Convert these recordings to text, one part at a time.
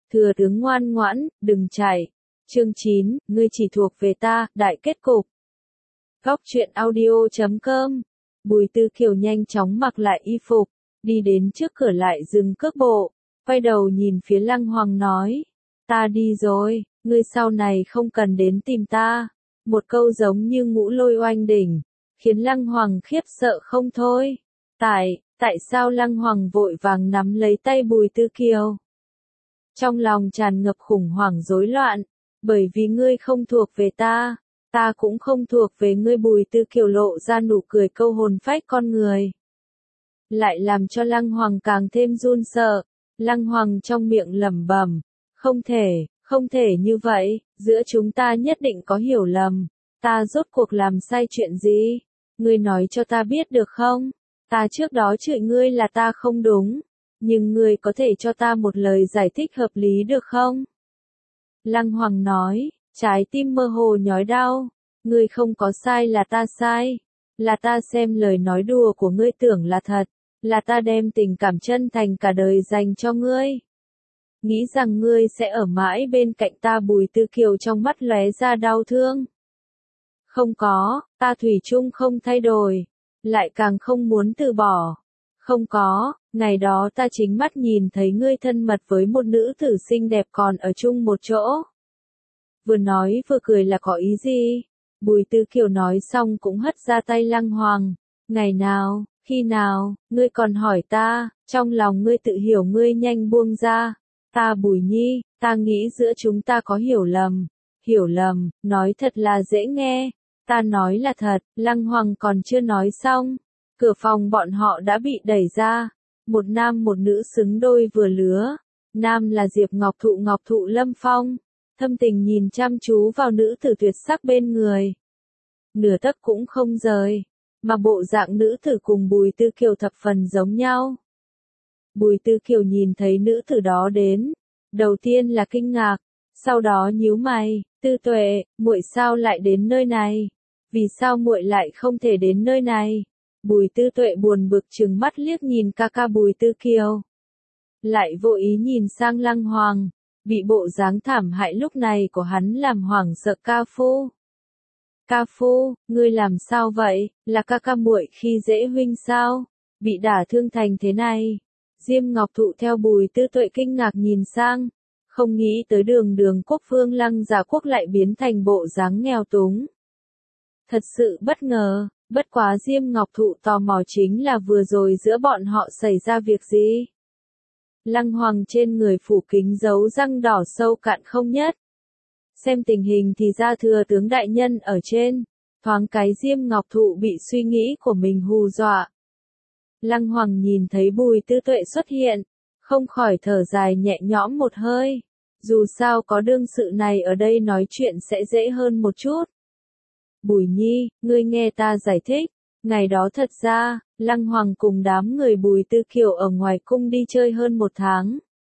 Thừa tướng ngoan ngoãn, đừng chạy. Chương 9, ngươi chỉ thuộc về ta, đại kết cục. Góc truyện audio.com. Bùi Tư Kiều nhanh chóng mặc lại y phục, đi đến trước cửa lại dừng cước bộ, quay đầu nhìn phía Lăng Hoàng nói, ta đi rồi, ngươi sau này không cần đến tìm ta. Một câu giống như ngũ lôi oanh đỉnh, khiến Lăng Hoàng khiếp sợ không thôi. Tại sao Lăng Hoàng vội vàng nắm lấy tay Bùi Tư Kiều? Trong lòng tràn ngập khủng hoảng rối loạn, bởi vì ngươi không thuộc về ta, ta cũng không thuộc về ngươi. Bùi Tư Kiều lộ ra nụ cười câu hồn phách con người, lại làm cho Lăng Hoàng càng thêm run sợ. Lăng Hoàng trong miệng lẩm bẩm, không thể như vậy, giữa chúng ta nhất định có hiểu lầm, ta rốt cuộc làm sai chuyện gì? Ngươi nói cho ta biết được không? Ta trước đó chửi ngươi là ta không đúng, nhưng ngươi có thể cho ta một lời giải thích hợp lý được không? Lăng Hoàng nói, trái tim mơ hồ nhói đau, ngươi không có sai, là ta sai, là ta xem lời nói đùa của ngươi tưởng là thật, là ta đem tình cảm chân thành cả đời dành cho ngươi. Nghĩ rằng ngươi sẽ ở mãi bên cạnh ta. Bùi Tư Kiều trong mắt lóe ra đau thương. Không có, ta thủy chung không thay đổi, lại càng không muốn từ bỏ. Không có, ngày đó ta chính mắt nhìn thấy ngươi thân mật với một nữ tử xinh đẹp còn ở chung một chỗ. Vừa nói vừa cười là có ý gì? Bùi Tư Kiều nói xong cũng hất ra tay Lăng Hoàng. Ngày nào, khi nào, ngươi còn hỏi ta, trong lòng ngươi tự hiểu, ngươi nhanh buông ra. Ta Bùi Nhi, ta nghĩ giữa chúng ta có hiểu lầm, nói thật là dễ nghe, ta nói là thật. Lăng Hoàng còn chưa nói xong, cửa phòng bọn họ đã bị đẩy ra, một nam một nữ xứng đôi vừa lứa, nam là Diệp Ngọc Thụ Lâm Phong, thâm tình nhìn chăm chú vào nữ tử tuyệt sắc bên người, nửa tấc cũng không rời, mà bộ dạng nữ tử cùng Bùi Tư Kiều thập phần giống nhau. Bùi Tư Kiều nhìn thấy nữ tử đó đến, đầu tiên là kinh ngạc, sau đó nhíu mày, Tư Tuệ, muội sao lại đến nơi này? Vì sao muội lại không thể đến nơi này? Bùi Tư Tuệ buồn bực trừng mắt liếc nhìn ca ca Bùi Tư Kiều, lại vô ý nhìn sang Lăng Hoàng, bị bộ dáng thảm hại lúc này của hắn làm hoảng sợ. Ca phu, ngươi làm sao vậy? Là ca ca muội khi dễ huynh sao? Bị đả thương thành thế này. Diêm Ngọc Thụ theo Bùi Tư Tuệ kinh ngạc nhìn sang, không nghĩ tới đường quốc vương Lăng Giả Quốc lại biến thành bộ dáng nghèo túng. Thật sự bất ngờ, bất quá Diêm Ngọc Thụ tò mò chính là vừa rồi giữa bọn họ xảy ra việc gì? Lăng Hoàng trên người phủ kính dấu răng đỏ sâu cạn không nhất. Xem tình hình thì ra thừa tướng đại nhân ở trên, thoáng cái Diêm Ngọc Thụ bị suy nghĩ của mình hù dọa. Lăng Hoàng nhìn thấy Bùi Tư Tuệ xuất hiện, không khỏi thở dài nhẹ nhõm một hơi, dù sao có đương sự này ở đây nói chuyện sẽ dễ hơn một chút. Bùi Nhi, ngươi nghe ta giải thích, ngày đó thật ra, Lăng Hoàng cùng đám người Bùi Tư Kiều ở ngoài cung đi chơi hơn một tháng.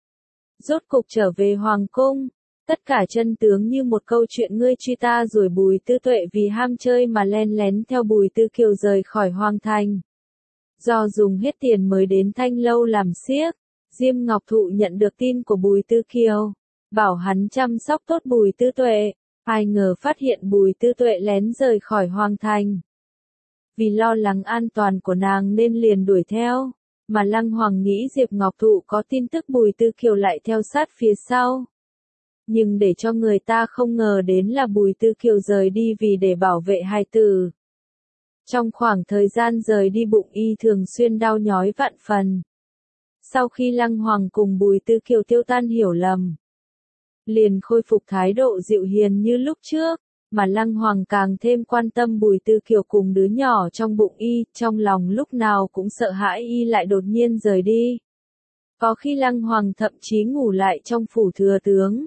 Rốt cục trở về Hoàng cung, tất cả chân tướng như một câu chuyện ngươi truy ta rồi. Bùi Tư Tuệ vì ham chơi mà len lén theo Bùi Tư Kiều rời khỏi Hoàng thành. Do dùng hết tiền mới đến Thanh Lâu làm xiếc, Diêm Ngọc Thụ nhận được tin của Bùi Tư Kiều, bảo hắn chăm sóc tốt Bùi Tư Tuệ, ai ngờ phát hiện Bùi Tư Tuệ lén rời khỏi Hoàng thành. Vì lo lắng an toàn của nàng nên liền đuổi theo, mà Lăng Hoàng nghĩ Diệp Ngọc Thụ có tin tức Bùi Tư Kiều lại theo sát phía sau. Nhưng để cho người ta không ngờ đến là Bùi Tư Kiều rời đi vì để bảo vệ hài tử. Trong khoảng thời gian rời đi bụng y thường xuyên đau nhói vạn phần. Sau khi Lăng Hoàng cùng Bùi Tư Kiều tiêu tan hiểu lầm, liền khôi phục thái độ dịu hiền như lúc trước, mà Lăng Hoàng càng thêm quan tâm Bùi Tư Kiều cùng đứa nhỏ trong bụng y, trong lòng lúc nào cũng sợ hãi y lại đột nhiên rời đi. Có khi Lăng Hoàng thậm chí ngủ lại trong phủ thừa tướng.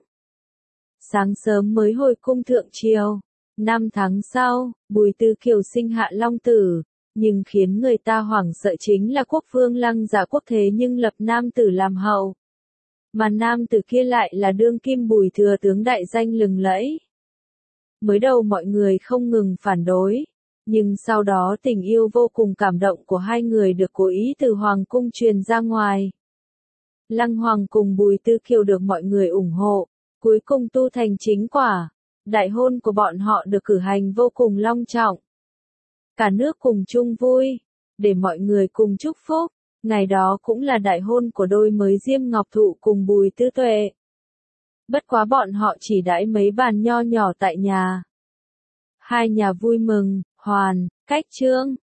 Sáng sớm mới hồi cung thượng triều. 5 tháng sau, Bùi Tư Kiều sinh hạ long tử, nhưng khiến người ta hoảng sợ chính là quốc vương Lăng Giả Quốc thế nhưng lập nam tử làm hậu. Mà nam tử kia lại là đương kim Bùi thừa tướng đại danh lừng lẫy. Mới đầu mọi người không ngừng phản đối, nhưng sau đó tình yêu vô cùng cảm động của hai người được cố ý từ Hoàng cung truyền ra ngoài. Lăng Hoàng cùng Bùi Tư Kiều được mọi người ủng hộ, cuối cùng tu thành chính quả. Đại hôn của bọn họ được cử hành vô cùng long trọng. Cả nước cùng chung vui, để mọi người cùng chúc phúc. Ngày đó cũng là đại hôn của đôi mới Diêm Ngọc Thụ cùng Bùi Tư Tuệ. Bất quá bọn họ chỉ đãi mấy bàn nho nhỏ tại nhà. Hai nhà vui mừng, hoàn, cách trương.